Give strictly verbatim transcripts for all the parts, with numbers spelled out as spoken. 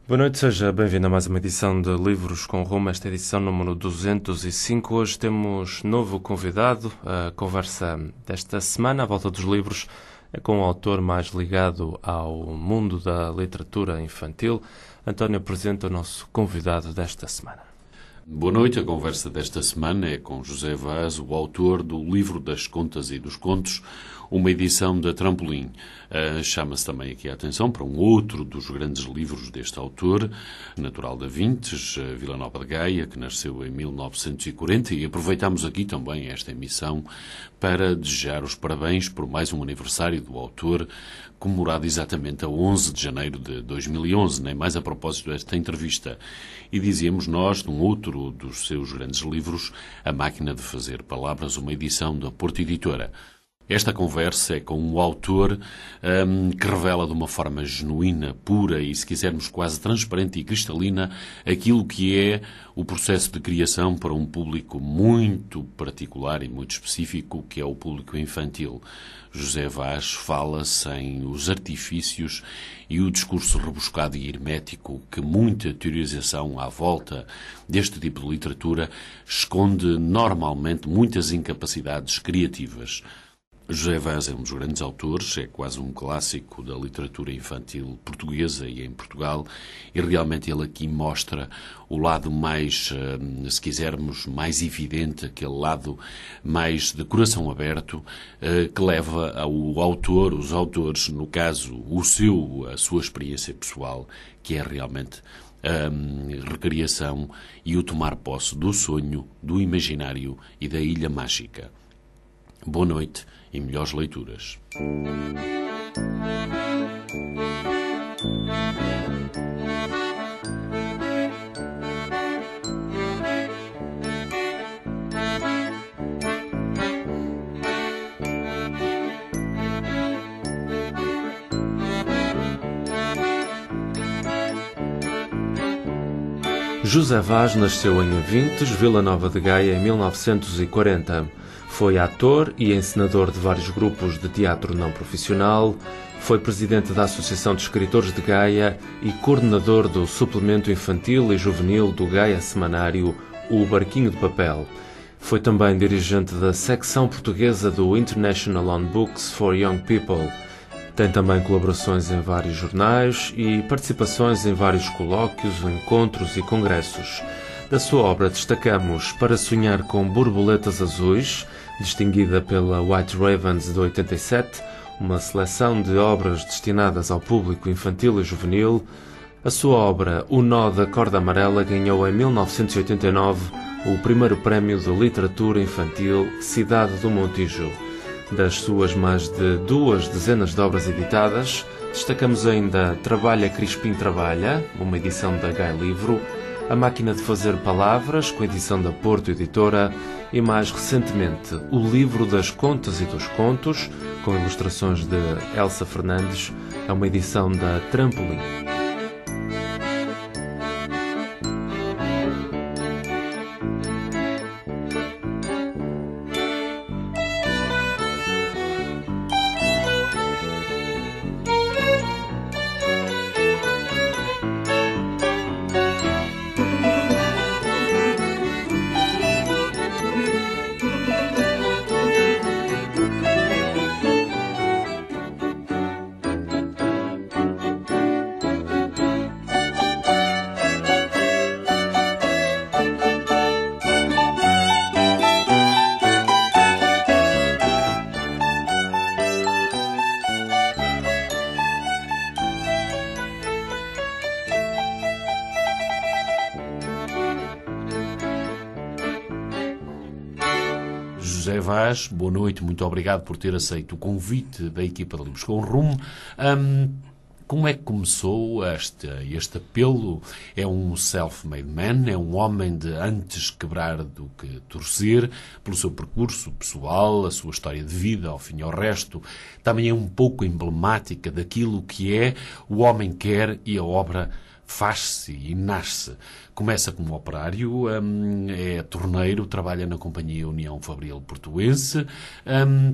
Boa noite, seja bem-vindo a mais uma edição de Livros com Rumo, esta edição número duzentos e cinco. Hoje temos novo convidado. A conversa desta semana, à volta dos livros, é com um autor mais ligado ao mundo da literatura infantil. António apresenta o nosso convidado desta semana. Boa noite, a conversa desta semana é com José Vaz, o autor do Livro das Contas e dos Contos, uma edição da Trampolim. Uh, Chama-se também aqui a atenção para um outro dos grandes livros deste autor, natural de Vintes, uh, Vila Nova de Gaia, que nasceu em mil novecentos e quarenta, e aproveitamos aqui também esta emissão para desejar os parabéns por mais um aniversário do autor, comemorado exatamente a onze de janeiro de dois mil e onze, nem mais a propósito desta entrevista. E dizíamos nós, num outro dos seus grandes livros, A Máquina de Fazer Palavras, uma edição da Porto Editora. Esta conversa é com um autor um, que revela de uma forma genuína, pura e, se quisermos, quase transparente e cristalina aquilo que é o processo de criação para um público muito particular e muito específico, que é o público infantil. José Vaz fala sem os artifícios e o discurso rebuscado e hermético que muita teorização à volta deste tipo de literatura esconde normalmente muitas incapacidades criativas. José Vaz é um dos grandes autores, é quase um clássico da literatura infantil portuguesa e em Portugal, e realmente ele aqui mostra o lado mais, se quisermos, mais evidente, aquele lado mais de coração aberto, que leva ao autor, os autores, no caso, o seu, a sua experiência pessoal, que é realmente a recriação e o tomar posse do sonho, do imaginário e da ilha mágica. Boa noite e melhores leituras. José Vaz nasceu em Vintes, Vila Nova de Gaia, em mil novecentos e quarenta. Foi ator e encenador de vários grupos de teatro não profissional, foi presidente da Associação de Escritores de Gaia e coordenador do suplemento infantil e juvenil do Gaia Semanário, O Barquinho de Papel. Foi também dirigente da secção portuguesa do International on Books for Young People. Tem também colaborações em vários jornais e participações em vários colóquios, encontros e congressos. Da sua obra destacamos Para Sonhar com Borboletas Azuis, distinguida pela White Ravens de oitenta e sete, uma seleção de obras destinadas ao público infantil e juvenil. A sua obra O Nó da Corda Amarela ganhou em mil novecentos e oitenta e nove o primeiro prémio de literatura infantil Cidade do Montijo. Das suas mais de duas dezenas de obras editadas, destacamos ainda Trabalha Crispim Trabalha, uma edição da Gaia Livro, A Máquina de Fazer Palavras, com a edição da Porto Editora, e mais recentemente o Livro das Contas e dos Contos, com ilustrações de Elsa Fernandes, é uma edição da Trampolim. José Vaz, boa noite, muito obrigado por ter aceito o convite da equipa de Livros com Rumo. Um, como é que começou este, este apelo? É um self-made man, é um homem de antes quebrar do que torcer, pelo seu percurso pessoal, a sua história de vida, ao fim e ao resto. Também é um pouco emblemática daquilo que é o homem quer e a obra faz-se e nasce. Começa como operário, um, é torneiro, trabalha na Companhia União Fabril Portuense, um,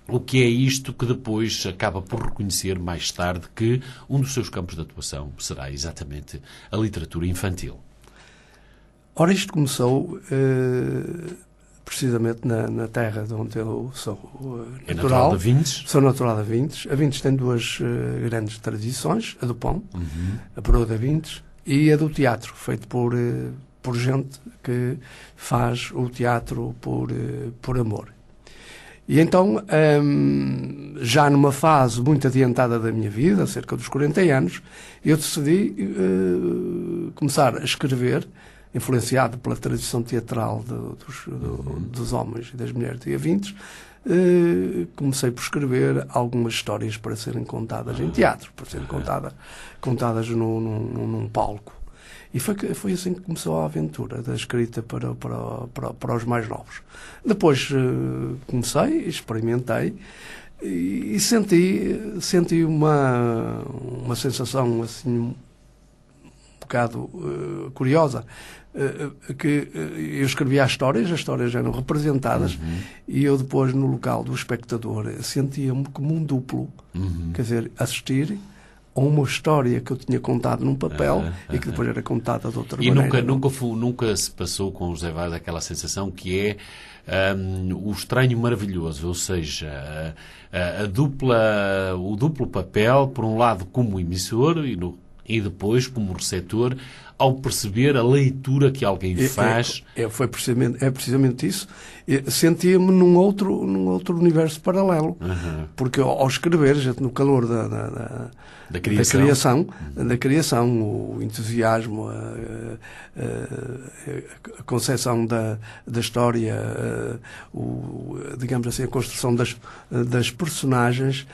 o que é isto que depois acaba por reconhecer mais tarde que um dos seus campos de atuação será exatamente a literatura infantil. Ora, isto começou uh, precisamente na, na terra de onde eu sou uh, natural. É natural de Vintes? Sou natural de Vintes. A Vintes tem duas uh, grandes tradições, a do pão, Uhum. a peroa de Vintes, e a do teatro, feito por, uh, por gente que faz o teatro por, uh, por amor. E então, hum, já numa fase muito adiantada da minha vida, cerca dos quarenta anos, eu decidi uh, começar a escrever, influenciado pela tradição teatral do, dos, do, dos homens e das mulheres de Vintes, uh, comecei por escrever algumas histórias para serem contadas em teatro, para serem contada, contadas no, num, num palco. E foi, foi assim que começou a aventura da escrita para, para, para, para os mais novos. Depois uh, comecei, experimentei e, e senti, senti uma, uma sensação assim um bocado uh, curiosa, uh, que uh, eu escrevia as histórias, as histórias eram representadas, uhum. e eu depois no local do espectador sentia-me como um duplo, uhum. quer dizer, assistir a uma história que eu tinha contado num papel uh, uh, e que depois era contada de outra e maneira. E nunca, nunca, nunca se passou com o José Vaz aquela sensação que é um, o estranho maravilhoso, ou seja, a, a dupla, o duplo papel, por um lado como emissor e, no, e depois como receptor, ao perceber a leitura que alguém faz. É, é, foi precisamente, é precisamente isso. Sentia-me num outro, num outro universo paralelo. Uhum. Porque ao escrever, gente, no calor da, da, da, da criação, da criação, uhum. da criação o entusiasmo, a, a, a concepção da, da história, a, o, digamos assim, a construção das, das personagens,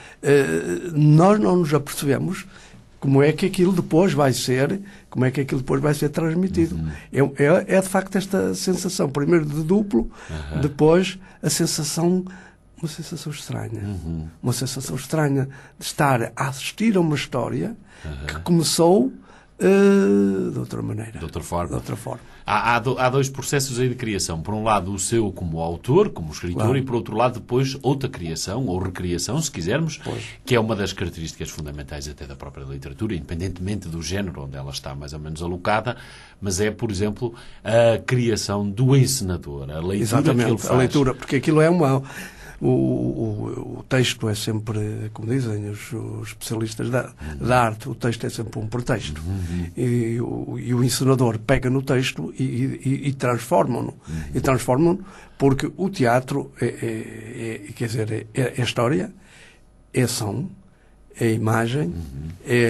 nós não nos apercebemos como é que aquilo depois vai ser, como é que aquilo depois vai ser transmitido. Uhum. É, é, é de facto esta sensação, primeiro de duplo, uhum. depois a sensação, uma sensação estranha. Uhum. Uma sensação estranha de estar a assistir a uma história uhum. que começou uh, de outra maneira. De outra forma. De outra forma. Há, há, do, há dois processos aí de criação. Por um lado, o seu como autor, como escritor, claro. E por outro lado, depois, outra criação, ou recriação, se quisermos, pois. Que é uma das características fundamentais até da própria literatura, independentemente do género onde ela está mais ou menos alocada, mas é, por exemplo, a criação do encenador, a leitura Exatamente, que ele faz. A leitura, porque aquilo é uma... O, o, o texto é sempre, como dizem os, os especialistas da, uhum. da arte, o texto é sempre um pretexto. Uhum. E, o, e o encenador pega no texto e, e, e transforma-no. Uhum. E transforma-no porque o teatro é, é, é, quer dizer, é, é história, é som, é imagem, uhum.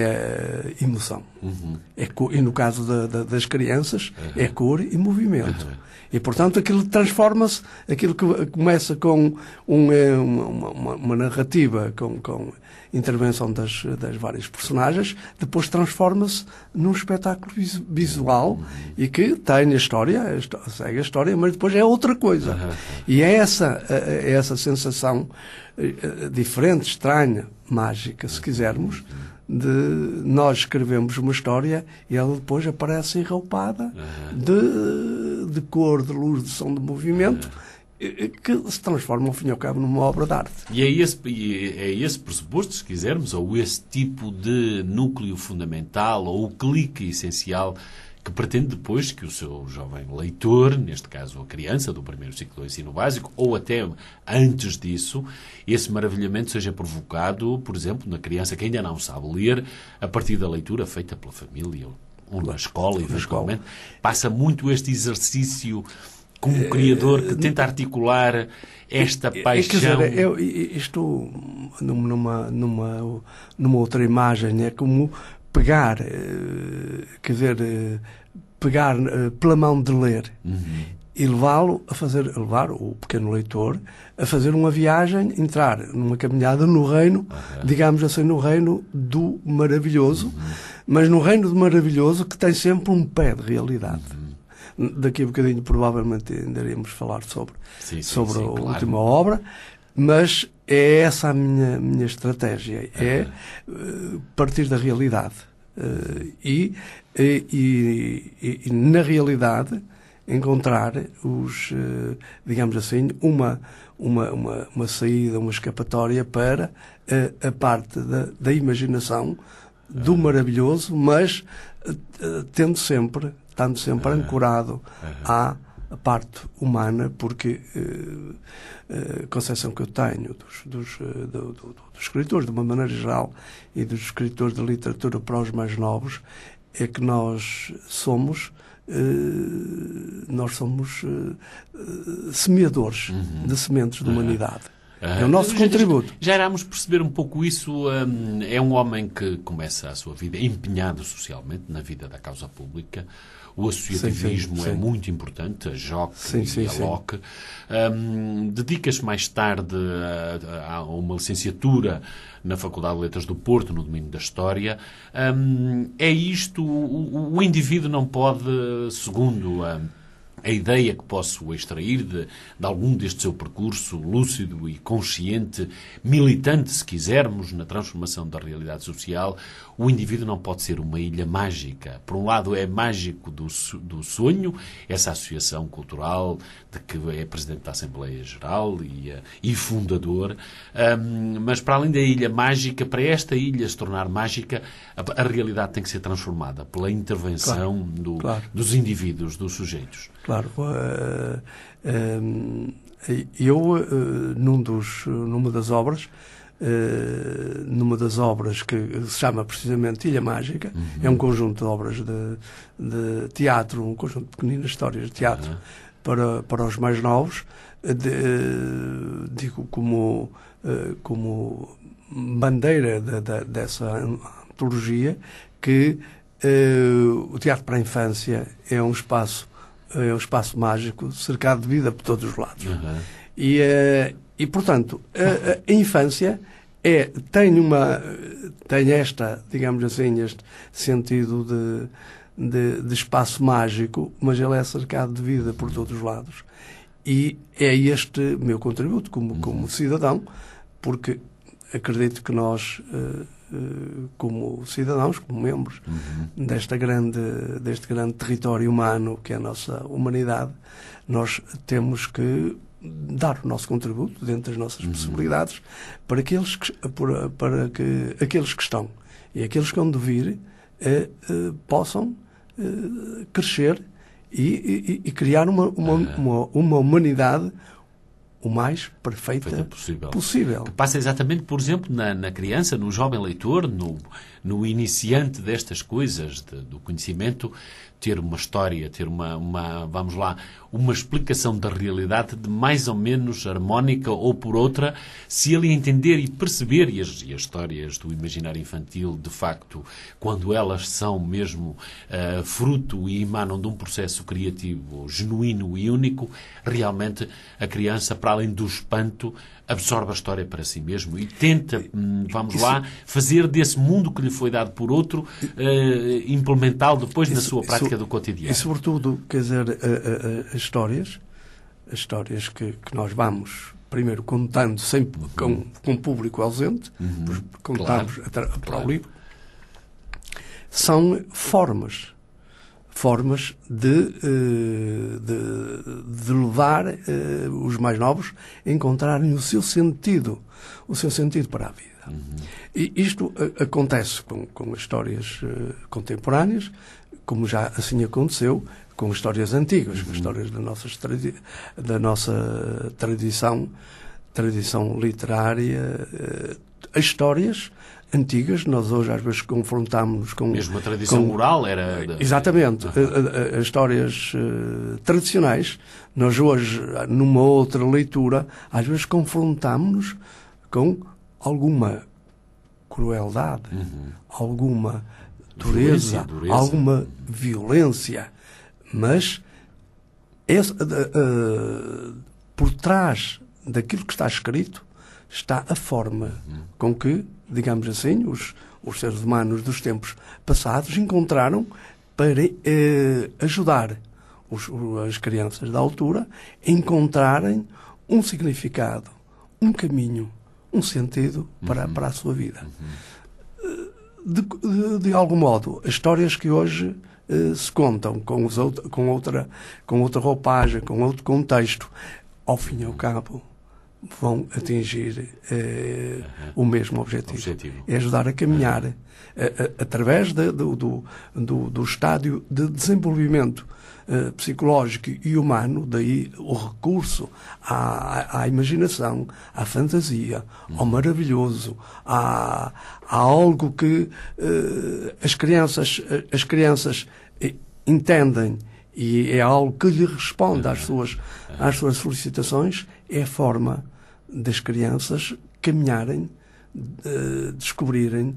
é emoção. Uhum. É cor, e no caso da, da, das crianças, uhum. é cor e movimento. Uhum. E, portanto, aquilo transforma-se, aquilo que começa com um, uma, uma, uma narrativa, com, com intervenção das, das várias personagens, depois transforma-se num espetáculo visual uhum. e que tem a história, segue a história, mas depois é outra coisa. Uhum. E é essa, é essa sensação diferente, estranha, mágica, se quisermos, de nós escrevemos uma história e ela depois aparece enroupada uhum. de, de cor, de luz, de som, de movimento, uhum. que se transforma, ao fim e ao cabo, numa obra de arte. E é esse, é esse pressuposto, se quisermos, ou esse tipo de núcleo fundamental, ou o clique essencial, que pretende depois que o seu jovem leitor, neste caso a criança do primeiro ciclo do ensino básico, ou até antes disso, esse maravilhamento seja provocado, por exemplo, na criança que ainda não sabe ler, a partir da leitura feita pela família, ou na escola, eventualmente. Passa muito este exercício como criador que tenta articular esta paixão. Quer dizer, eu, isto, numa, numa, numa outra imagem, é como pegar, quer dizer, pegar pela mão de ler uhum. e levá-lo a fazer, levar o pequeno leitor a fazer uma viagem, entrar numa caminhada no reino, uhum. digamos assim, no reino do maravilhoso, uhum. mas no reino do maravilhoso que tem sempre um pé de realidade. Uhum. Daqui a bocadinho provavelmente ainda iremos falar sobre, sim, sim, sobre sim, a claro. última obra, mas é essa a minha, minha estratégia, é uh, partir da realidade. Uh, e, e, e, e, na realidade, encontrar os, digamos assim, uma, uma, uma, uma saída, uma escapatória para a, a parte da, da imaginação, do maravilhoso, mas tendo sempre, estando sempre ancorado à parte humana, porque a concepção que eu tenho dos, dos, do, do, dos escritores, de uma maneira geral, e dos escritores de literatura para os mais novos, é que nós somos nós somos semeadores uhum. de sementes de uhum. humanidade. Ah, é o nosso já, contributo. Já irámos perceber um pouco isso. Um, é um homem que começa a sua vida empenhado socialmente na vida da causa pública. O associativismo sim, sim, sim. é muito importante, a J O C sim, e a L O C. Um, Dedica-se mais tarde a, a uma licenciatura na Faculdade de Letras do Porto, no domínio da História. Um, é isto, o, o indivíduo não pode, segundo a A ideia que posso extrair de, de algum deste seu percurso lúcido e consciente, militante, se quisermos, na transformação da realidade social, o indivíduo não pode ser uma ilha mágica. Por um lado, é mágico do, do sonho, essa associação cultural de que é presidente da Assembleia Geral e, e fundador, um, mas para além da ilha mágica, para esta ilha se tornar mágica, a, a realidade tem que ser transformada pela intervenção claro, do, claro. dos indivíduos, dos sujeitos. Claro, uh, uh, eu uh, num dos, numa das obras, uh, numa das obras que se chama precisamente Ilha Mágica, uhum. é um conjunto de obras de, de teatro, um conjunto de pequeninas histórias de teatro uhum. para, para os mais novos, de, uh, digo como, uh, como bandeira de, de, dessa antologia que uh, o teatro para a infância é um espaço é um espaço mágico cercado de vida por todos os lados. Uhum. E, uh, e, portanto, a, a infância é, tem, uma, tem esta, digamos assim, este sentido de, de, de espaço mágico, mas ele é cercado de vida por todos os lados. E é este meu contributo como, uhum. como cidadão, porque acredito que nós... Uh, como cidadãos, como membros uhum. desta grande, deste grande território humano que é a nossa humanidade, nós temos que dar o nosso contributo dentro das nossas uhum. possibilidades para, aqueles que, para, para que aqueles que estão e aqueles que vão de vir eh, eh, possam eh, crescer e, e, e criar uma, uma, uhum. uma, uma humanidade o mais perfeita possível. possível. Que passa exatamente, por exemplo, na, na criança, no jovem leitor, no, no iniciante destas coisas, de, do conhecimento, ter uma história, ter uma, uma, vamos lá, uma explicação da realidade de mais ou menos harmónica ou por outra, se ele entender e perceber, e as, e as histórias do imaginário infantil, de facto, quando elas são mesmo uh, fruto e emanam de um processo criativo genuíno e único, realmente a criança, para além do espanto, absorve a história para si mesmo e tenta, vamos isso, lá, fazer desse mundo que lhe foi dado por outro, uh, implementá-lo depois isso, na sua prática isso, do cotidiano. E, sobretudo, quer dizer, as histórias, as histórias que, que nós vamos, primeiro, contando sempre uhum. com, com público ausente, uhum. contamos claro, para claro. o livro, são formas, formas de, de, de levar os mais novos a encontrarem o seu sentido, o seu sentido para a vida. Uhum. E isto acontece com, com histórias contemporâneas, como já assim aconteceu com histórias antigas, uhum. com histórias da nossa, da nossa tradição, tradição literária, as histórias antigas. Nós hoje às vezes confrontamos-nos com... Mesmo a tradição com, oral era... De... Exatamente. Uhum. As histórias uh, tradicionais. Nós hoje, numa outra leitura, às vezes confrontamos-nos com alguma crueldade, uhum. alguma dureza, dureza, alguma violência. Mas esse, uh, uh, por trás daquilo que está escrito está a forma uhum. com que, digamos assim, os, os seres humanos dos tempos passados encontraram para eh, ajudar os, as crianças da altura a encontrarem um significado, um caminho, um sentido para, uhum. para a sua vida. Uhum. De, de, de algum modo, as histórias que hoje eh, se contam com, os out com, outra, com outra roupagem, com outro contexto, ao fim e ao cabo vão atingir eh, uhum. o mesmo objetivo. objetivo. É ajudar a caminhar uhum. a, a, através de, do, do, do, do estádio de desenvolvimento eh, psicológico e humano, daí o recurso à, à imaginação, à fantasia, uhum. ao maravilhoso, à, a algo que eh, as crianças, as crianças entendem e é algo que lhe responde às suas, às suas solicitações, é a forma das crianças caminharem, de, descobrirem.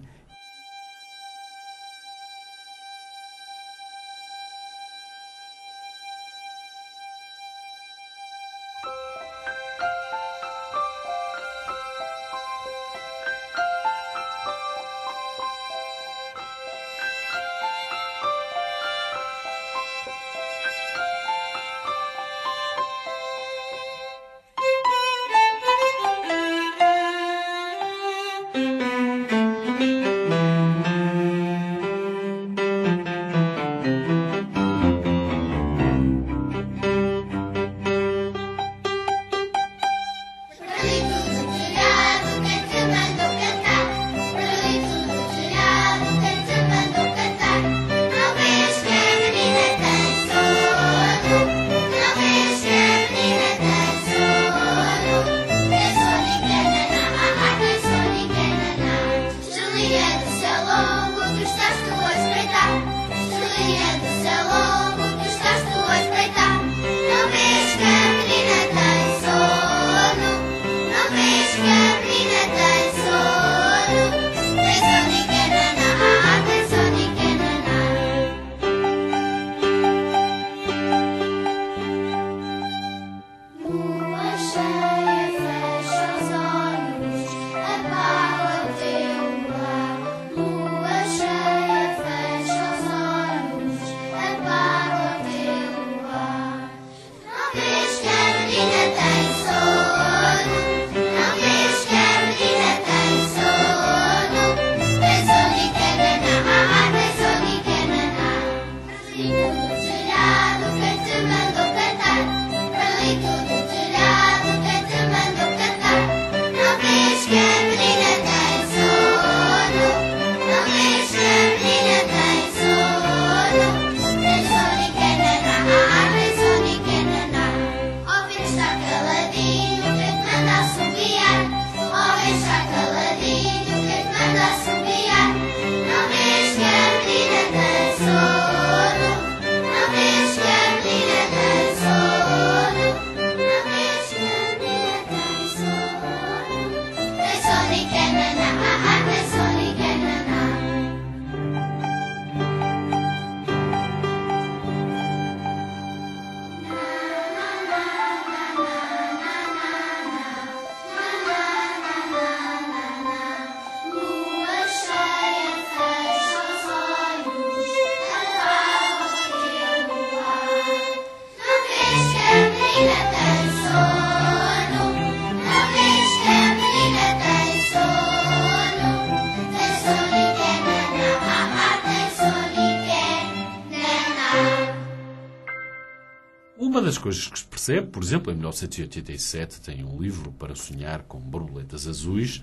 Uma das coisas que se percebe, por exemplo, em mil novecentos e oitenta e sete tem um livro para sonhar com borboletas azuis,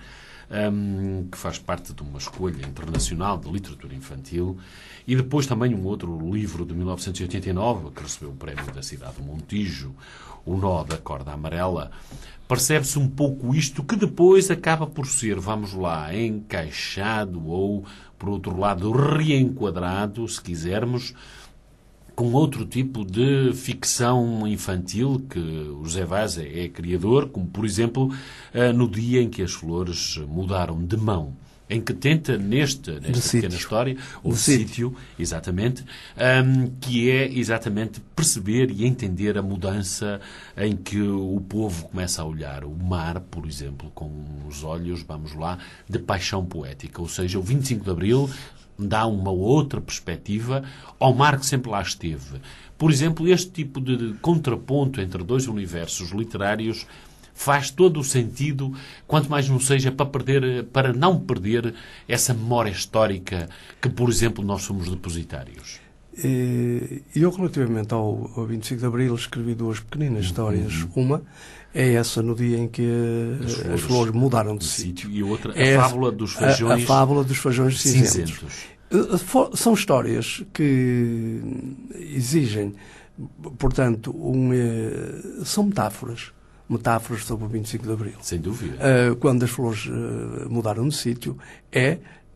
um, que faz parte de uma escolha internacional de literatura infantil, e depois também um outro livro de mil novecentos e oitenta e nove, que recebeu o prémio da cidade de Montijo, O Nó da Corda Amarela. Percebe-se um pouco isto, que depois acaba por ser, vamos lá, encaixado ou, por outro lado, reenquadrado, se quisermos, com outro tipo de ficção infantil que o José Vaz é criador, como, por exemplo, no dia em que as flores mudaram de mão, em que tenta, neste, nesta de pequena sítio. história, ou de sítio, sítio, exatamente, um, que é exatamente perceber e entender a mudança em que o povo começa a olhar o mar, por exemplo, com os olhos, vamos lá, de paixão poética. Ou seja, o vinte e cinco de Abril dá uma outra perspectiva ao mar que sempre lá esteve. Por exemplo, este tipo de contraponto entre dois universos literários faz todo o sentido, quanto mais não seja para, perder, para não perder essa memória histórica que, por exemplo, nós somos depositários. E eu, relativamente ao, ao vinte e cinco de Abril, escrevi duas pequeninas histórias. Uma é essa no dia em que as flores, as flores mudaram de sítio. E outra, é a fábula dos feijões, a, a fábula dos feijões cinzentos. cinzentos. São histórias que exigem, portanto, um, são metáforas. Metáforas sobre o vinte e cinco de Abril. Sem dúvida. Quando as flores mudaram de sítio, é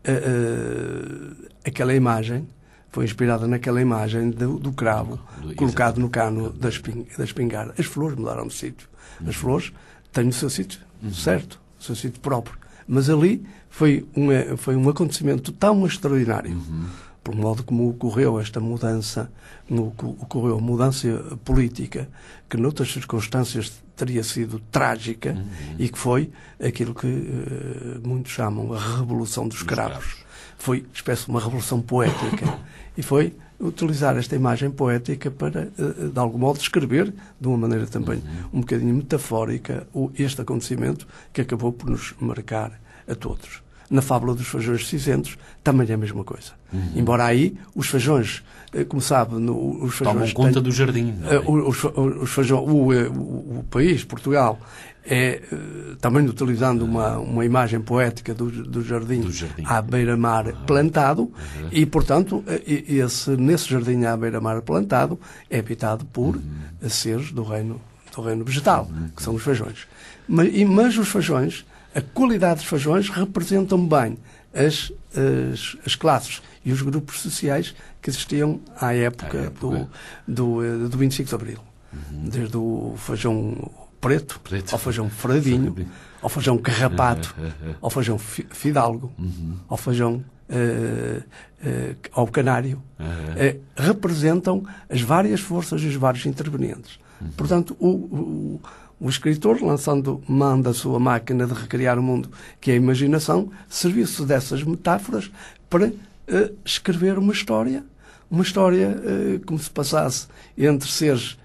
aquela imagem, foi inspirada naquela imagem do, do cravo do, do, colocado no cano da, esping, da espingarda. As flores mudaram de sítio. Uhum. As flores têm o seu sítio, uhum. certo, o seu sítio próprio. Mas ali foi um, foi um acontecimento tão extraordinário, uhum. por modo como ocorreu esta mudança, no, ocorreu a mudança política, que noutras circunstâncias teria sido trágica, uhum. e que foi aquilo que uh, muitos chamam a Revolução dos Cravos. Foi espécie de uma revolução poética. E foi utilizar esta imagem poética para, de algum modo, descrever, de uma maneira também um bocadinho metafórica, este acontecimento que acabou por nos marcar a todos. Na fábula dos feijões cinzentos também é a mesma coisa. Uhum. Embora aí os feijões, como sabe, no, os feijões... Tomam conta têm, do jardim. É? Os, os feijões, o, o, o país, Portugal, é também utilizando uma, uma imagem poética do, do, jardim, do jardim à beira-mar uhum. plantado, uhum. e, portanto, esse, nesse jardim à beira-mar plantado é habitado por uhum. seres do reino, do reino vegetal, uhum. que são os feijões. Mas, e, mas os feijões, a qualidade dos feijões representam bem as, as, as classes e os grupos sociais que existiam à época, à época. Do, do, do vinte e cinco de Abril. Uhum. Desde o feijão preto, preto. ao feijão fradinho, ao feijão carrapato, ao feijão fidalgo, uhum. ao feijão uh, uh, ao canário, uhum. uh, representam as várias forças e os vários intervenientes. Uhum. Portanto, o, o, o escritor, lançando mão da sua máquina de recriar o mundo, que é a imaginação, serviu-se dessas metáforas para uh, escrever uma história, uma história uh, como se passasse entre seres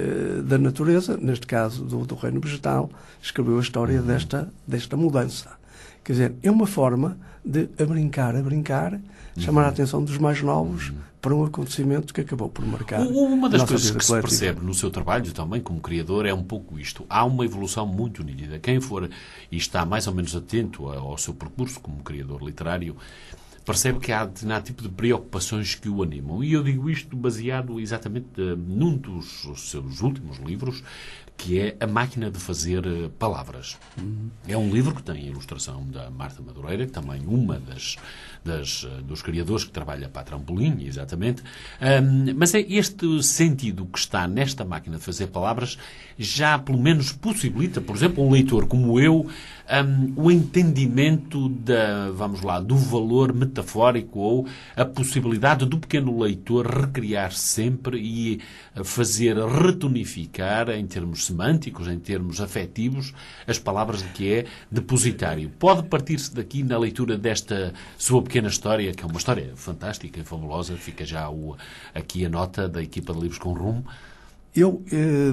da natureza, neste caso do, do reino vegetal, escreveu a história uhum. desta, desta mudança. Quer dizer, é uma forma de, a brincar, a brincar, uhum. chamar a atenção dos mais novos uhum. para um acontecimento que acabou por marcar. Uma das coisas que se percebe no seu trabalho também como criador é um pouco isto. Há uma evolução muito nítida. Quem for e está mais ou menos atento ao seu percurso como criador literário percebe que há determinado tipo de preocupações que o animam. E eu digo isto baseado exatamente num dos seus últimos livros, que é A Máquina de Fazer Palavras. Uhum. É um livro que tem a ilustração da Marta Madureira, também uma das, das, dos criadores que trabalha para a Trampolim, exatamente. Um, mas é este sentido que está nesta Máquina de Fazer Palavras já, pelo menos, possibilita, por exemplo, um leitor como eu, um, o entendimento da, vamos lá, do valor metafórico ou a possibilidade do pequeno leitor recriar sempre e fazer retonificar, em termos semânticos, em termos afetivos, as palavras de que é depositário. Pode partir-se daqui na leitura desta sua pequena história, que é uma história fantástica e fabulosa, fica já o, aqui a nota da equipa de Livros com Rumo. Eu,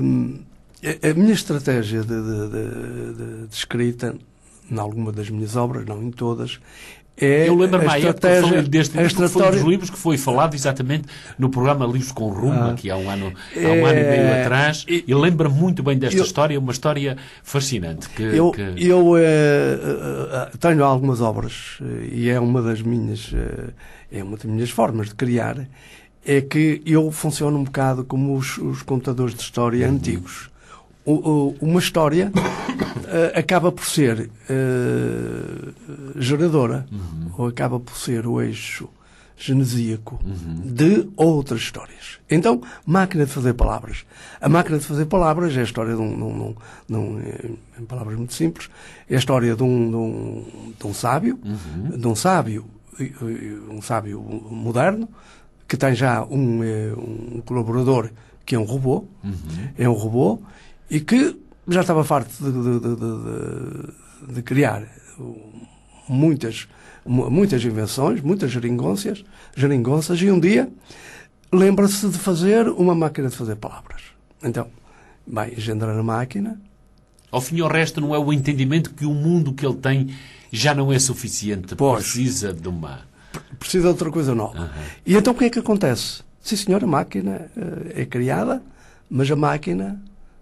eh, a minha estratégia de, de, de, de escrita, em alguma das minhas obras, não em todas, é eu lembro-me a estratégia, eu falei deste livro, estratégia... foi um dos livros que foi falado exatamente no programa Livros com Rumo, ah, aqui há um ano, há um é... ano e meio atrás, e, e lembro-me muito bem desta eu, história, uma história fascinante. Que, eu que... eu é, tenho algumas obras, e é uma das minhas, é uma das minhas formas de criar, é que eu funciono um bocado como os, os contadores de história uhum. antigos. O, o, uma história uh, acaba por ser uh, geradora, uhum. ou acaba por ser o eixo genesíaco uhum. de outras histórias. Então, máquina de fazer palavras. A máquina de fazer palavras é a história de um, de um, de um em palavras muito simples, é a história de um, de um, de um sábio, uhum. de um sábio, um sábio moderno, que tem já um, um colaborador que é um robô, uhum. é um robô, e que já estava farto de, de, de, de, de criar muitas, muitas invenções, muitas geringonças, geringonças, e um dia lembra-se de fazer uma máquina de fazer palavras. Então, vai engendrar a máquina. Ao fim e ao resto, não é o entendimento que o mundo que ele tem já não é suficiente, pois, precisa de uma... Precisa de outra coisa nova. Uhum. E então o que é que acontece? sim senhor, a máquina uh, é criada, mas a máquina,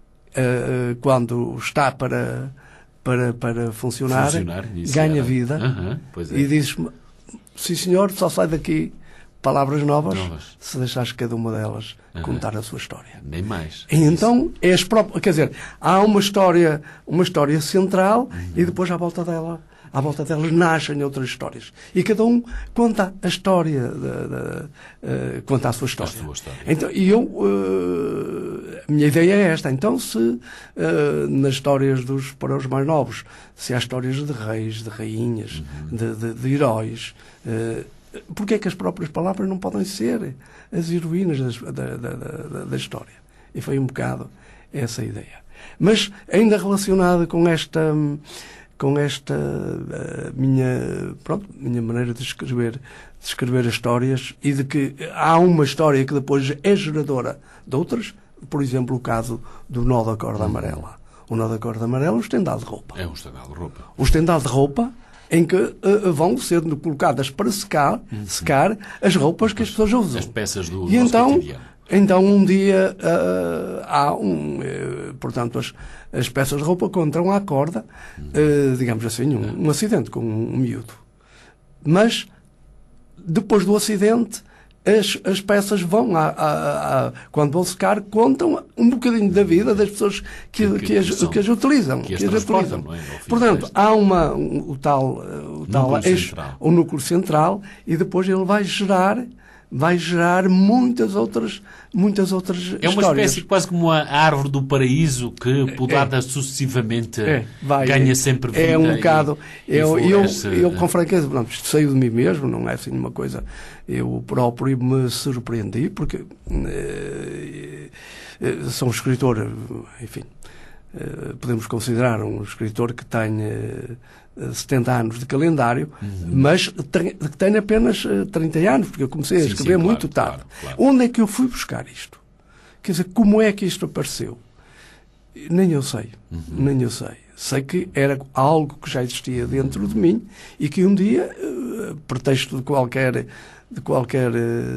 uh, quando está para, para, para funcionar, funcionar ganha vida uhum, pois é. E diz-me, sim senhor, só sai daqui palavras novas, novas. se deixares cada uma delas uhum. contar a sua história. Nem mais. E então, é as próprias, quer dizer, há uma história, uma história central uhum. e depois à volta dela, à volta delas nascem outras histórias. E cada um conta a história, de, de, uh, conta a sua história. A sua história. Então, e eu, uh, a minha ideia é esta. Então, se uh, nas histórias dos, para os mais novos, se há histórias de reis, de rainhas, uhum. de, de, de heróis, uh, porque é que as próprias palavras não podem ser as heroínas da, da, da, da história? E foi um bocado essa a ideia. Mas, ainda relacionada com esta, com esta uh, minha, pronto, minha maneira de escrever, de escrever as histórias, e de que há uma história que depois é geradora de outras, por exemplo, o caso do nó da corda amarela. O nó da corda amarela é um estendal de roupa. É um estendal de roupa. O estendal de roupa em que uh, vão ser colocadas para secar, uhum. secar as roupas que as pessoas usam. As peças do e nosso então, cotidiano. Então, um dia, uh, há um... Uh, portanto, as, as peças de roupa encontram à corda, uh, digamos assim, um, um acidente com um, um miúdo. Mas, depois do acidente, as, as peças vão, a, a, a, quando vão secar, contam um bocadinho da vida das pessoas que, que, que, as, que as utilizam. Que as, que as utilizam. Não é? Portanto, há uma, um, o tal, o, tal núcleo eixo, central. o núcleo central, e depois ele vai gerar... vai gerar muitas outras, muitas outras histórias. É uma espécie quase como a árvore do paraíso que, podada é, sucessivamente, é, vai, ganha sempre vida. É um bocado... E, e eu, eu, eu, com franqueza, pronto, isto saiu de mim mesmo, não é assim uma coisa... Eu próprio me surpreendi, porque eh, sou um escritor, enfim, eh, podemos considerar um escritor que tenha setenta anos de calendário, uhum. mas que tenho apenas trinta anos, porque eu comecei a sim, escrever sim, claro, muito tarde. Claro, claro. Onde é que eu fui buscar isto? Quer dizer, como é que isto apareceu? Nem eu sei. Uhum. Nem eu sei. Sei que era algo que já existia dentro de mim e que um dia, pretexto de qualquer... de qualquer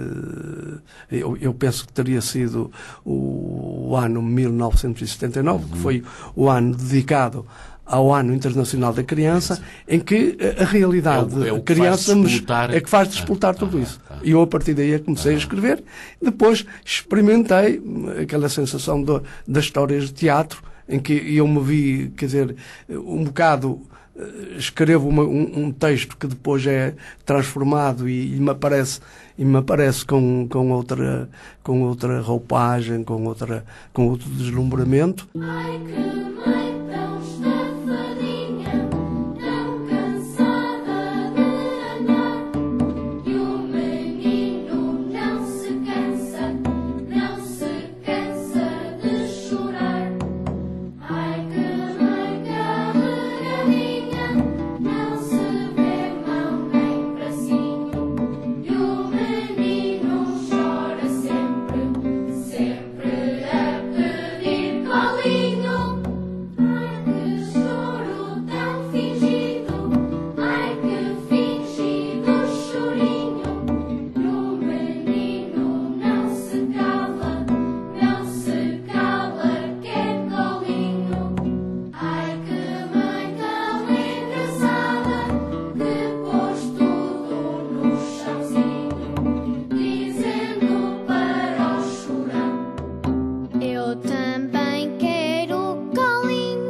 eu, eu penso que teria sido o, o ano mil novecentos e setenta e nove, uhum. que foi o ano dedicado ao Ano Internacional da Criança, em que a realidade da é é criança é que faz despoltar ah, tudo ah, isso. Ah, e eu, a partir daí, comecei ah, a escrever. Depois experimentei aquela sensação do, das histórias de teatro, em que eu me vi, quer dizer, um bocado... escrevo uma, um, um texto que depois é transformado e, e me aparece, e me aparece com, com, outra, com outra roupagem, com, outra, com outro deslumbramento. Ai, que mãe tão estafadinha, tão cansada de andar, e o menino não se cansa, não se cansa de chorar. Ai, que mãe carregadinha, não se vê mão nem bracinho, e o menino chora sempre, sempre a pedir colinho. Ai, que choro tão fingido, ai, que fingido chorinho, e o menino não se cala, não se cala, quer colinho. Ai, que mãe tão engraçada, que pôs tudo no chãozinho, dizendo para o chorão: eu também quero colinho.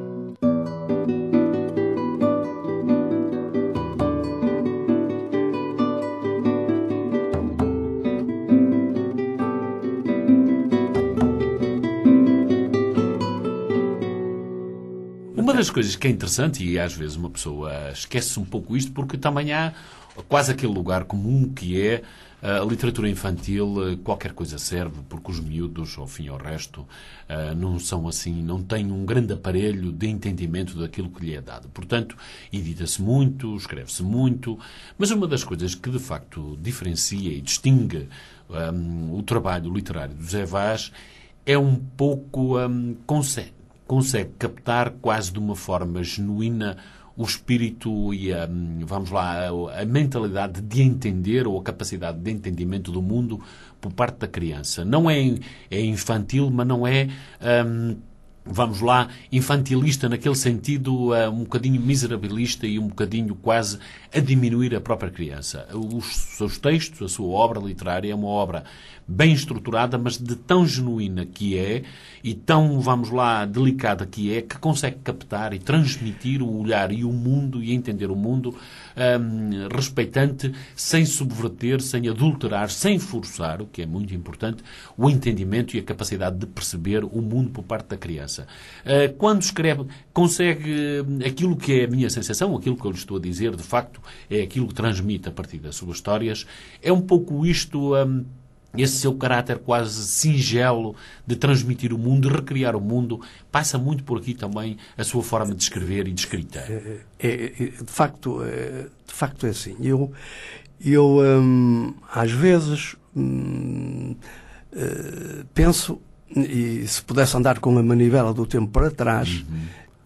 Uma das coisas que é interessante, e às vezes uma pessoa esquece um pouco isto, porque também há quase aquele lugar comum que é a literatura infantil, qualquer coisa serve, porque os miúdos, ao fim e ao resto, não são assim, não têm um grande aparelho de entendimento daquilo que lhe é dado. Portanto, edita-se muito, escreve-se muito, mas uma das coisas que de facto diferencia e distingue um, o trabalho literário do José Vaz é um pouco, um, consegue, consegue captar quase de uma forma genuína o espírito e a, vamos lá, a, a mentalidade de entender ou a capacidade de entendimento do mundo por parte da criança. Não é, é infantil, mas não é... Hum, vamos lá, infantilista naquele sentido, uh, um bocadinho miserabilista e um bocadinho quase a diminuir a própria criança. Os seus textos, a sua obra literária é uma obra bem estruturada, mas de tão genuína que é e tão, vamos lá, delicada que é, que consegue captar e transmitir o olhar e o mundo e entender o mundo um, respeitante, sem subverter, sem adulterar, sem forçar, o que é muito importante, o entendimento e a capacidade de perceber o mundo por parte da criança. Uh, quando escreve, consegue aquilo que é a minha sensação, aquilo que eu lhe estou a dizer, de facto, é aquilo que transmite a partir das suas histórias. É um pouco isto... Um, esse seu caráter quase singelo de transmitir o mundo, de recriar o mundo, passa muito por aqui também a sua forma de escrever e de escrita. É, é, de facto, é, de facto é assim. Eu, eu hum, às vezes hum, uh, penso, e se pudesse andar com a manivela do tempo para trás, uhum.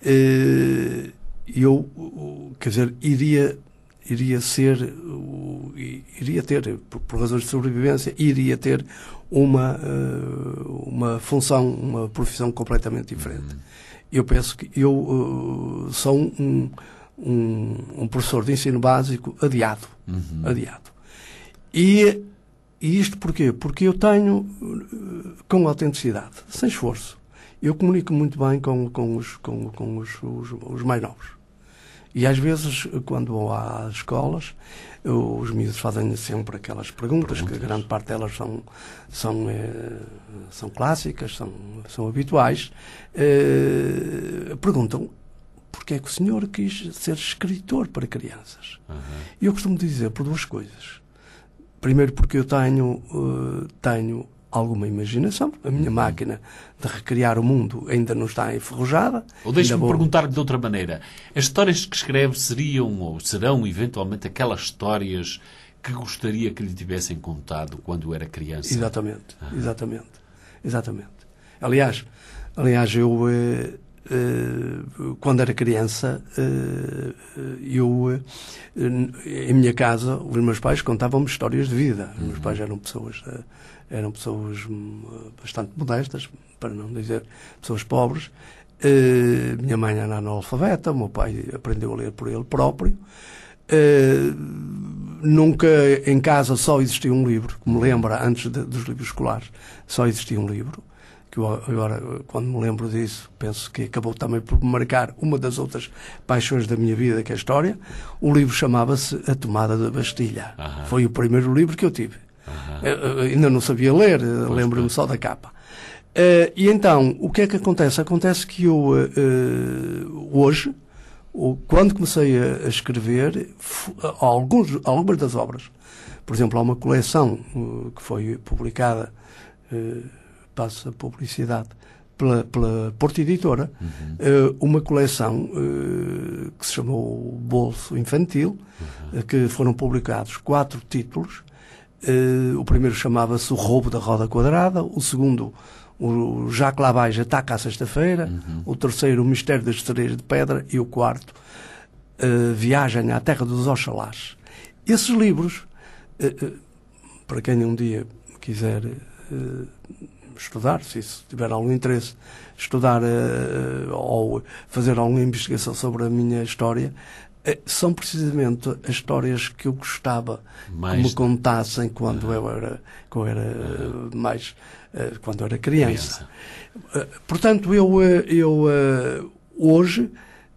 uh, eu, quer dizer, iria... iria ser, iria ter, por razões de sobrevivência, iria ter uma, uma função, uma profissão completamente diferente. Eu penso que eu sou um, um, um professor de ensino básico adiado. Uhum. Adiado. E, e isto porquê? Porque eu tenho, com autenticidade, sem esforço, eu comunico muito bem com, com, os, com, com os, os, os mais novos. E às vezes, quando vou às escolas, os miúdos fazem sempre aquelas perguntas, perguntas. que a grande parte delas são, são, é, são clássicas, são, são habituais. É, perguntam, porquê é que o senhor quis ser escritor para crianças? Uhum. E eu costumo dizer por duas coisas. Primeiro porque eu tenho, uh, tenho alguma imaginação. A minha uhum. máquina de recriar o mundo ainda não está enferrujada. Ou deixe-me vou... perguntar de outra maneira. As histórias que escreve seriam ou serão eventualmente aquelas histórias que gostaria que lhe tivessem contado quando era criança? Exatamente. Ah. Exatamente. Exatamente. Aliás, aliás eu eh, eh, quando era criança eh, eu eh, em minha casa os meus pais contavam-me histórias de vida. Os meus pais eram pessoas eh, eram pessoas bastante modestas, para não dizer pessoas pobres. Uh, minha mãe era analfabeta, o meu pai aprendeu a ler por ele próprio. Uh, nunca em casa só existia um livro, que me lembra, antes de, dos livros escolares, só existia um livro, que eu agora, quando me lembro disso, penso que acabou também por marcar uma das outras paixões da minha vida, que é a história. O livro chamava-se A Tomada da Bastilha. Aham. Foi o primeiro livro que eu tive. Uh, ainda não sabia ler, uh, lembro-me só da capa. Uh, e então, o que é que acontece? Acontece que eu, uh, uh, hoje, uh, quando comecei a, a escrever, uh, alguns, algumas das obras, por exemplo, há uma coleção uh, que foi publicada, uh, passa a publicidade, pela, pela Porta Editora, uhum. uh, uma coleção uh, que se chamou Bolso Infantil, uhum. uh, que foram publicados quatro títulos. Uh, o primeiro chamava-se O Roubo da Roda Quadrada, o segundo, o Já que lá vais, Ataca à Sexta-feira, uhum. o terceiro, O Mistério das Sereias de Pedra, e o quarto, uh, Viagem à Terra dos Oxalás. Esses livros, uh, uh, para quem um dia quiser uh, estudar, se isso tiver algum interesse, estudar uh, ou fazer alguma investigação sobre a minha história, são precisamente as histórias que eu gostava mais... que me contassem quando uhum. eu era, quando eu era uhum. mais quando eu era criança. criança. Portanto, eu, eu hoje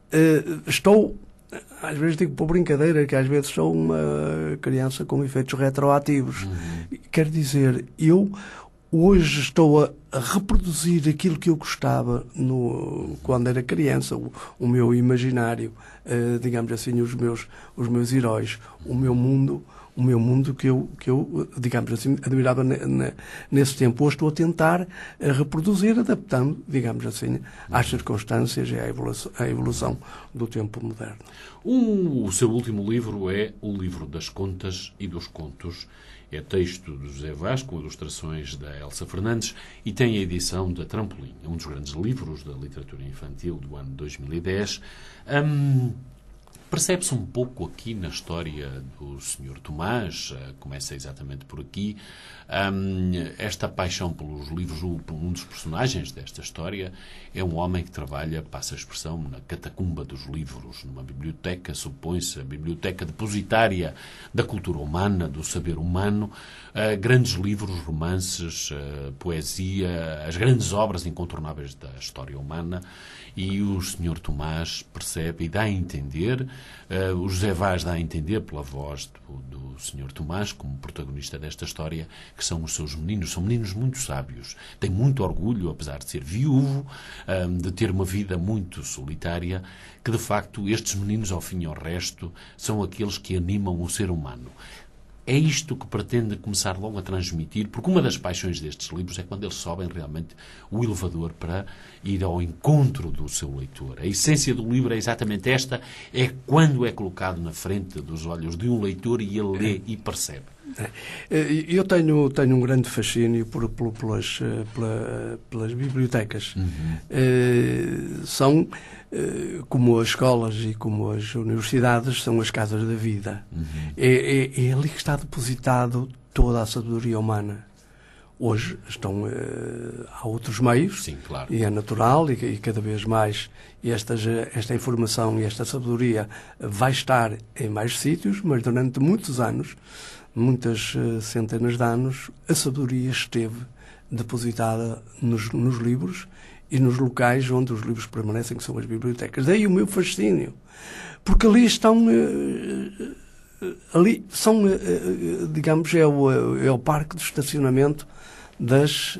estou, às vezes digo por brincadeira que às vezes sou uma criança com efeitos retroativos. Uhum. Quer dizer, eu hoje estou a, a reproduzir aquilo que eu gostava no, quando era criança, o, o meu imaginário, uh, digamos assim, os meus, os meus heróis, o meu mundo, o meu mundo que eu, que eu digamos assim, admirava ne, ne, nesse tempo. Hoje estou a tentar uh, reproduzir, adaptando, digamos assim, às circunstâncias e à evolução, à evolução do tempo moderno. Um, o seu último livro é o livro das contas e dos contos. É texto de José Vaz, com ilustrações da Elsa Fernandes, e tem a edição da Trampolim, um dos grandes livros da literatura infantil do ano dois mil e dez. Hum, Percebe-se um pouco aqui na história do senhor Tomás, começa exatamente por aqui, esta paixão pelos livros. Um dos personagens desta história é um homem que trabalha, passa a expressão, na catacumba dos livros, numa biblioteca, supõe-se, a biblioteca depositária da cultura humana, do saber humano, grandes livros, romances, poesia, as grandes obras incontornáveis da história humana. E o senhor Tomás percebe e dá a entender, uh, o José Vaz dá a entender pela voz do, do senhor Tomás, como protagonista desta história, que são os seus meninos. São meninos muito sábios. Tem muito orgulho, apesar de ser viúvo, um, de ter uma vida muito solitária, que de facto estes meninos, ao fim e ao resto, são aqueles que animam o ser humano. É isto que pretende começar logo a transmitir, porque uma das paixões destes livros é quando eles sobem realmente o elevador para ir ao encontro do seu leitor. A essência do livro é exatamente esta, é quando é colocado na frente dos olhos de um leitor e ele lê e percebe. Eu tenho, tenho um grande fascínio por, por, pelas, pela, pelas bibliotecas. Uhum. Uh, são, uh, como as escolas e como as universidades, são as casas da vida. Uhum. É, é, é ali que está depositado toda a sabedoria humana. Hoje estão, uh, há outros meios, sim, claro. E é natural, e, e cada vez mais estas, esta informação e esta sabedoria vai estar em mais sítios, mas durante muitos anos, muitas uh, centenas de anos, a sabedoria esteve depositada nos, nos livros e nos locais onde os livros permanecem, que são as bibliotecas. Daí o meu fascínio, porque ali estão, uh, ali são, uh, digamos, é o, é o parque de estacionamento das,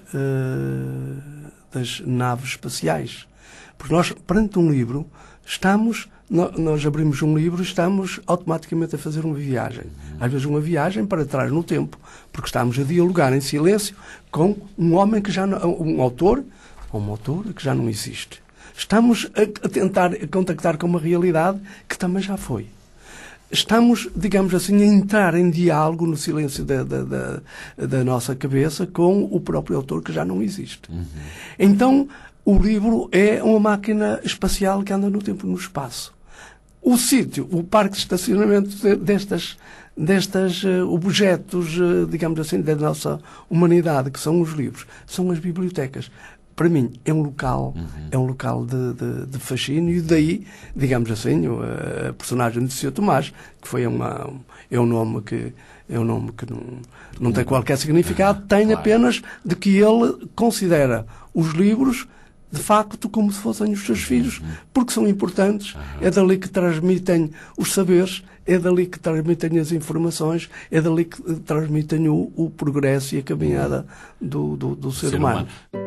uh, das naves espaciais. Porque nós, perante um livro, estamos... Nós abrimos um livro e estamos automaticamente a fazer uma viagem. Às vezes uma viagem para trás no tempo, porque estamos a dialogar em silêncio com um homem que já não, um autor, ou um autor que já não existe. Estamos a, a tentar contactar com uma realidade que também já foi. Estamos, digamos assim, a entrar em diálogo no silêncio da, da, da, da nossa cabeça com o próprio autor que já não existe. Uhum. Então, o livro é uma máquina espacial que anda no tempo e no espaço. O sítio, o parque de estacionamento destas, destas uh, objetos, uh, digamos assim, da nossa humanidade, que são os livros, são as bibliotecas. Para mim, é um local, uhum. é um local de, de, de fascínio, e daí, digamos assim, a personagem de senhor Tomás, que foi uma, é um nome que, é um nome que não, não tem qualquer significado, tem claro. Apenas de que ele considera os livros de facto como se fossem os seus filhos, porque são importantes, é dali que transmitem os saberes, é dali que transmitem as informações, é dali que transmitem o, o progresso e a caminhada do, do, do ser, ser humano. humano.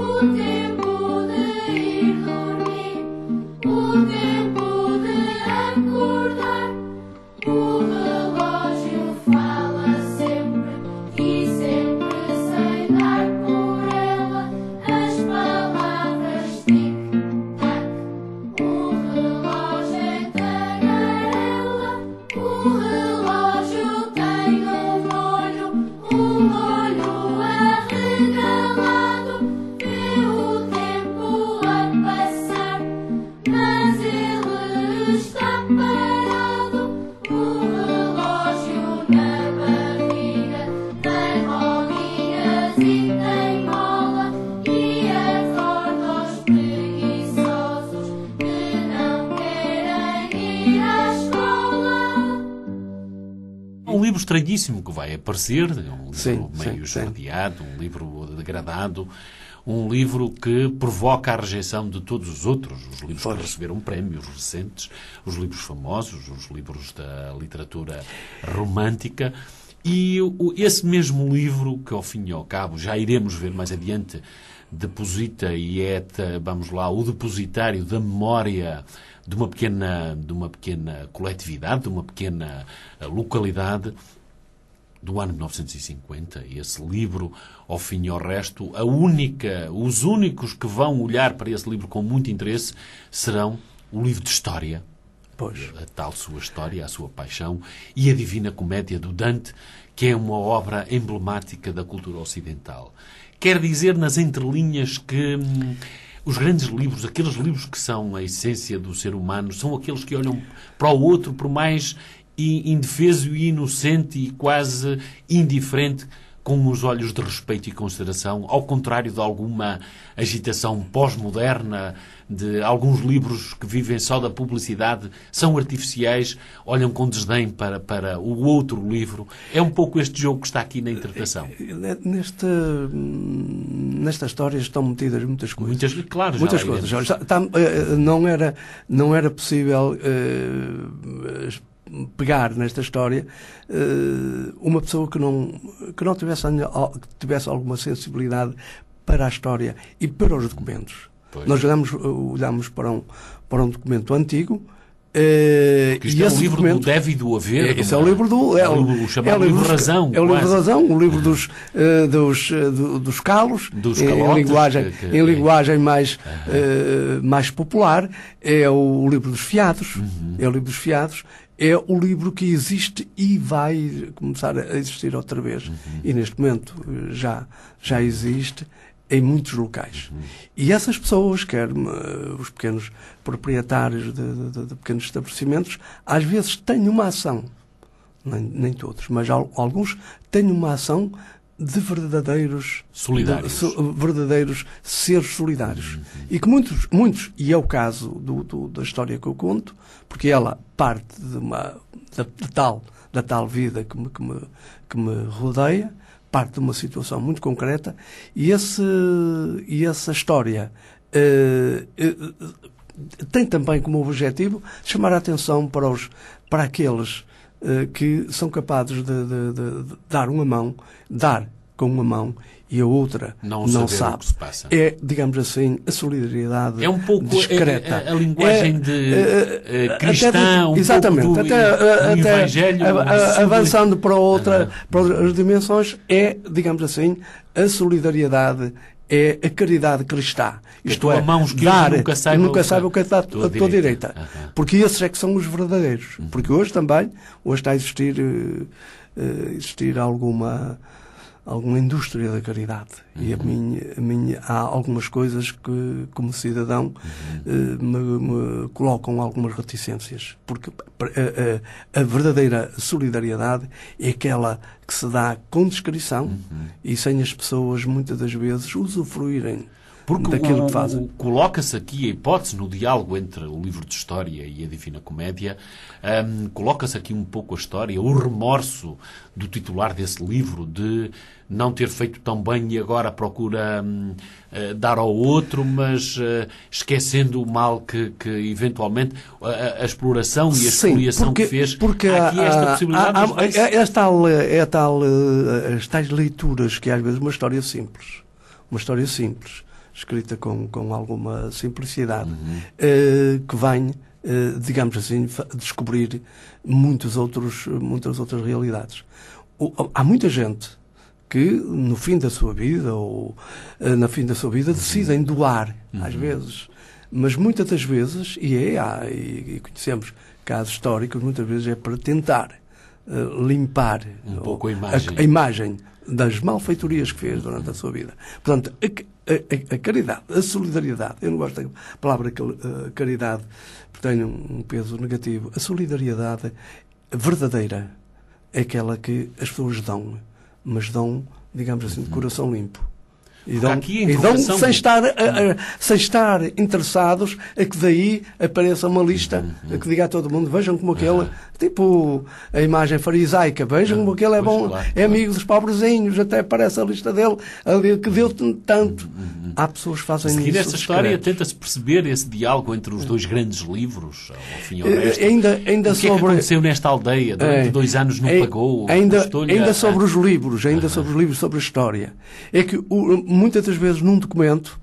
O tempo de ir dormir, o tempo de estranhíssimo que vai aparecer, é um livro Sim, meio sim, esverdeado, um livro degradado, um livro que provoca a rejeição de todos os outros, os livros Pois. que receberam prémios recentes, os livros famosos, os livros da literatura romântica. E o- esse mesmo livro, que ao fim e ao cabo, já iremos ver mais adiante, deposita e é, ta- vamos lá, o depositário da memória de uma pequena, de uma pequena coletividade, de uma pequena eh, localidade, do ano mil novecentos e cinquenta, e esse livro, ao fim e ao resto, a única, os únicos que vão olhar para esse livro com muito interesse serão o livro de história, Pois. a tal sua história, a sua paixão, e a Divina Comédia do Dante, que é uma obra emblemática da cultura ocidental. Quer dizer, nas entrelinhas, que hum, os grandes livros, aqueles livros que são a essência do ser humano, são aqueles que olham para o outro por mais i- indefeso e inocente e quase indiferente, com os olhos de respeito e consideração, ao contrário de alguma agitação pós-moderna, de alguns livros que vivem só da publicidade, são artificiais, olham com desdém para, para o outro livro. É um pouco este jogo que está aqui na interpretação. Neste, nesta história estão metidas muitas coisas. Muitas, claro, já Muitas lá coisas. iremos. Já- tá- eh, não, era, não era possível eh, pegar nesta história eh, uma pessoa que não, que não tivesse, que tivesse alguma sensibilidade para a história e para os documentos. Pois. Nós olhamos, olhamos para, um, para um documento antigo. eh, Isto e é esse um livro documento, do deve e do haver. é, esse é o livro do... É o, o chamado livro de razão. É o livro quase. de razão, o livro dos, eh, dos, eh, do- dos calos, Dos em, calotes, linguagem, que- que- em linguagem mais, eh, mais popular. É o livro dos fiados. Uhum. É o livro dos fiados. É o livro que existe e vai começar a existir outra vez. Uhum. E neste momento eh, já, já existe em muitos locais. Uhum. E essas pessoas, quer eh, os pequenos proprietários de, de- de pequenos estabelecimentos, às vezes têm uma ação, nem, nem todos, mas al- alguns têm uma ação de verdadeiros Solidários. de- so- verdadeiros seres solidários. E que muitos, muitos, e é o caso do, do- da história que eu conto, porque ela parte de uma da, de tal, da tal vida que me, que me, que me rodeia, parte de uma situação muito concreta, e, esse, e essa história eh, eh, tem também como objetivo chamar a atenção para, os, para aqueles eh, que são capazes de, de- de- de dar uma mão, dar com uma mão e a outra Não não, saber o sabe. que se passa. É, digamos assim, a solidariedade É um pouco discreta. a, a- a linguagem É, de eh, eh, até cristã, de- um exatamente, pouco do, até, eh, do até Evangelho. a- a- sobre- avançando para outra, Aham. para as dimensões, é, digamos assim, a solidariedade, é a caridade cristã. Isto tua é, mão esquerda dar, nunca saiba nunca o que- saiba o que é da a tua a tua direita. direita. Aham. Porque esses é que são os verdadeiros. Porque hoje também, hoje está a existir, eh, eh, existir alguma, alguma indústria da caridade. E a minha, a minha, há algumas coisas que, como cidadão, eh, me, me colocam algumas reticências. Porque a, a- a verdadeira solidariedade é aquela que se dá com discrição e sem as pessoas, muitas das vezes, usufruírem Porque daquilo o- que fazem. o- coloca-se aqui a hipótese no diálogo entre o livro de história e a Divina Comédia, hum, coloca-se aqui um pouco a história, o remorso do titular desse livro de não ter feito tão bem e agora procura hum, eh, dar ao outro, mas eh, esquecendo o mal que, que eventualmente a, a- a exploração e a expoliação que fez. Porque há aqui esta possibilidade. há- dos há- dois- é, é tal, é tal, eh, as tais leituras que às vezes uma história simples, uma história simples, escrita com, com alguma simplicidade, eh, que vem, eh, digamos assim, fa- descobrir muitos outros, muitas outras realidades. O- há muita gente que no fim da sua vida ou eh, na fim da sua vida decidem doar, às vezes, mas muitas das vezes, e é, há, e, e conhecemos casos históricos, muitas vezes é para tentar eh, limpar Um ou, pouco a imagem. a imagem das malfeitorias que fez durante a sua vida. Portanto, a, a- a caridade, a solidariedade, eu não gosto da palavra cal- eh, caridade, porque tem um peso negativo. A solidariedade verdadeira é aquela que as pessoas dão, mas dão, digamos assim, de coração limpo. E dão, aqui a e dão interrogação- sem, estar, a- a- sem estar interessados a que daí apareça uma lista a que diga a todo mundo, vejam como aquele, tipo a imagem farisaica, vejam como aquele é Pois, bom, claro, é claro. amigo dos pobrezinhos, até aparece a lista dele, ali, que deu tanto. Há pessoas que fazem Seguir isso. esta história, discretos. tenta-se perceber esse diálogo entre os dois grandes livros, ao fim e ao Eh, resto. ainda- ainda o que é que sobre- aconteceu nesta aldeia? Durante É, dois anos não é, pagou? Ainda, custou-lhe ainda a- sobre os livros, ainda sobre os livros, sobre a história. É que o- muitas das vezes num documento,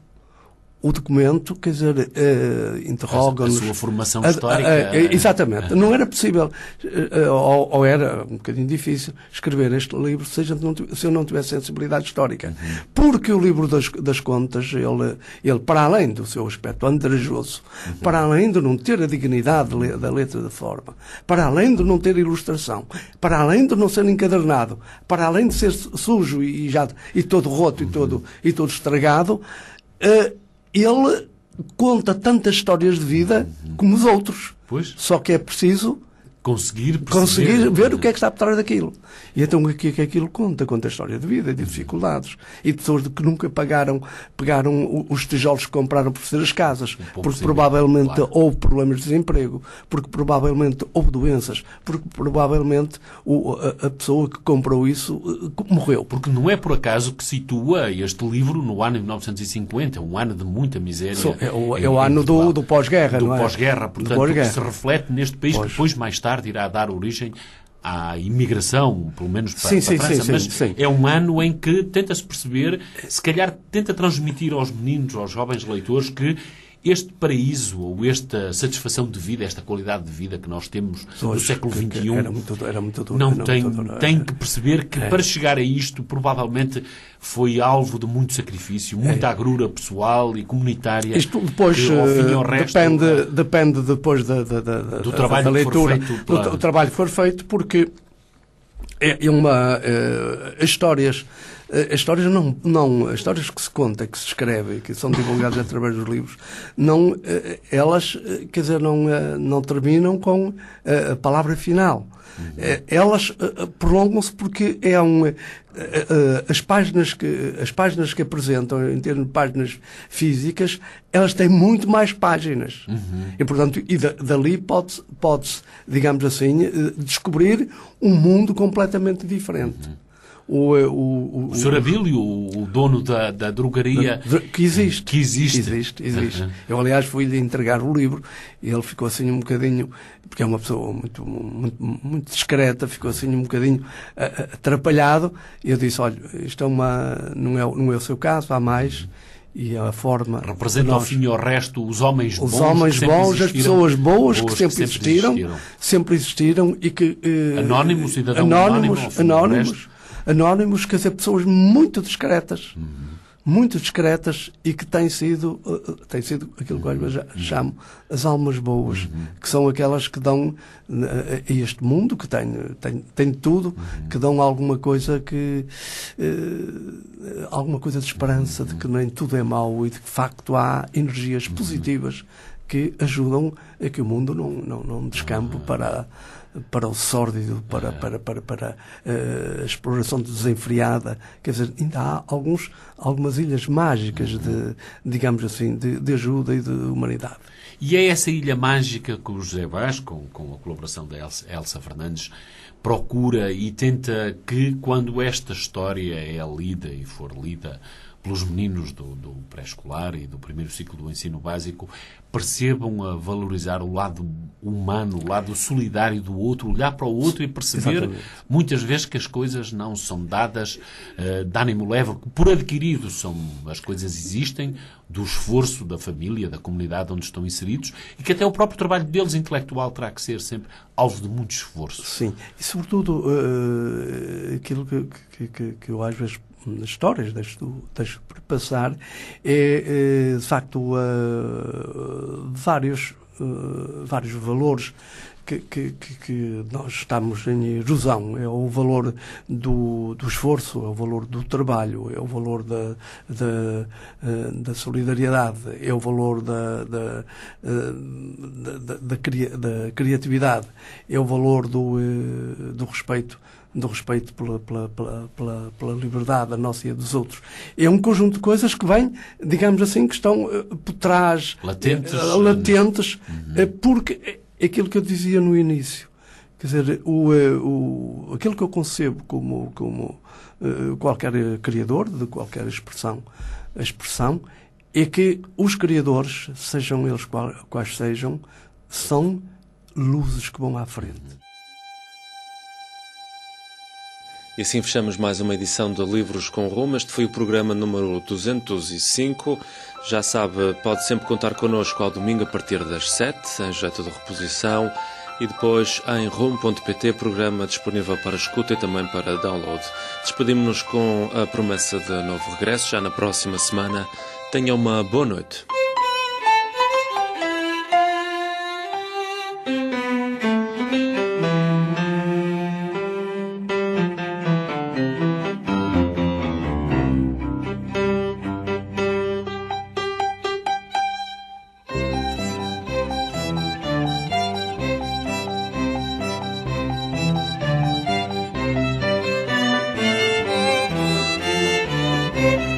o documento, quer dizer, eh, interroga-nos. A sua formação A- a- histórica. a- exatamente. Não era possível, eh, ou, ou era um bocadinho difícil, escrever este livro se, a gente não, tiv- se eu não tivesse sensibilidade histórica. Porque o livro das, das contas, ele, ele, para além do seu aspecto andrajoso, para além de não ter a dignidade de le- da letra de forma, para além de não ter ilustração, para além de não ser encadernado, para além de ser su- sujo e, já, e todo roto e todo, e todo estragado, eh, ele conta tantas histórias de vida como os outros. Pois, Só que é preciso conseguir perceber. conseguir ver o que é que está por trás daquilo. E então o que é que aquilo conta? Conta a história de vida, de dificuldades. E de pessoas de que nunca pagaram, pegaram o- os tijolos que compraram por fazer as casas. pouco Porque sim, provavelmente claro. houve problemas de desemprego. Porque provavelmente houve doenças. Porque provavelmente o- a, a pessoa que comprou isso eh, morreu. Porque não é por acaso que situa este livro no ano de mil novecentos e cinquenta, um ano de muita miséria. So- é o, em- é o em ano Portugal. do, do pós-guerra, do não é? pós-guerra, Do portanto, pós-guerra. que se reflete neste país, Pois. que depois, mais tarde, irá dar origem à imigração, pelo menos para, Sim, para sim, a França. sim, Mas sim, sim. é um ano em que tenta-se perceber, se calhar tenta transmitir aos meninos, aos jovens leitores, que este paraíso, ou esta satisfação de vida, esta qualidade de vida que nós temos no Hoje, século que- que vinte e um, era muito, era muito duro, não era tem, muito duro. tem É. que perceber que para chegar a isto, provavelmente foi alvo de muito sacrifício, muita agrura pessoal e comunitária. Isto depois que, ao fim e ao eh, resto, depende, depende depois da, da, da, Do da- trabalho da que for leitura, feito do pela- tra- o trabalho que for feito, porque é é uma eh, as histórias eh, as histórias não não as histórias que se conta, que se escreve, que são divulgadas através dos livros, não eh, elas eh, quer dizer não eh, não terminam com eh, a palavra final. Eh, Elas eh, prolongam-se porque é um eh, eh, as páginas que as páginas que apresentam em termos de páginas físicas, elas têm muito mais páginas. E portanto, e da- dali pode pode-se, digamos assim, eh, descobrir um mundo completamente diferente. O, eh, o, o, O senhor Abílio, o dono da, da drogaria, de- que existe. que existe. Existe, existe. Uhum. Eu, aliás, fui-lhe entregar o livro e ele ficou assim um bocadinho, porque é uma pessoa muito, muito, muito discreta, ficou assim um bocadinho ah, ah, atrapalhado. E eu disse, olha, isto é uma, não, é, não é o seu caso, há mais. E a forma... representa de ao nós- fim e ao resto os homens os bons, homens que sempre bons, as existiram, pessoas boas que boas sempre, existiram, sempre existiram e que... eh, Anónimos, cidadão anónimos, anónimo, ao fim do anónimos, resto. anónimos, quer dizer, pessoas muito discretas, muito discretas e que têm sido, eh, têm sido aquilo que eu já chamo as almas boas, que são aquelas que dão eh, a este mundo, que tem, tem, tem tudo, que dão alguma coisa que... eh, alguma coisa de esperança, de que nem tudo é mau e de que, de facto, há energias positivas que ajudam a que o mundo não, não, não descampe para, para o sórdido, para, para, para, para uh, a exploração desenfreada. Quer dizer, ainda há alguns, algumas ilhas mágicas de, digamos assim, de, de ajuda e de humanidade. E é essa ilha mágica que o José Vaz, com, com a colaboração da Elsa, Elsa Fernandes, procura e tenta que, quando esta história é lida e for lida pelos meninos do, do pré-escolar e do primeiro ciclo do ensino básico, percebam a valorizar o lado humano, o lado solidário do outro, olhar para o outro e perceber, Exatamente. muitas vezes, que as coisas não são dadas uh, de ânimo leve, por adquirido. São, as coisas existem do esforço da família, da comunidade onde estão inseridos, e que até o próprio trabalho deles intelectual terá que ser sempre alvo de muito esforço. Sim, e sobretudo uh, aquilo que, que, que, que eu às vezes nas histórias deixo, deixo passar é, é de facto uh, vários, uh, vários valores que, que, que nós estamos em erosão. É o valor do, do esforço, é o valor do trabalho, é o valor da, da, da solidariedade, é o valor da, da, da, da, da, da criatividade, é o valor do, do respeito do respeito pela, pela, pela, pela, pela liberdade, a nossa e a dos outros. É um conjunto de coisas que vêm, digamos assim, que estão uh, por trás, latentes, uh, latentes uhum. uh, porque é aquilo que eu dizia no início. Quer dizer, o, uh, o, aquilo que eu concebo como, como uh, qualquer criador, de qualquer expressão, a expressão, é que os criadores, sejam eles qual, quais sejam, são luzes que vão à frente. E assim fechamos mais uma edição de Livros com Rumo. Este foi o programa número duzentos e cinco. Já sabe, pode sempre contar connosco ao domingo a partir das sete, em jeito de reposição, e depois em rumo ponto pt, programa disponível para escuta e também para download. Despedimos-nos com a promessa de novo regresso já na próxima semana. Tenha uma boa noite. Thank you.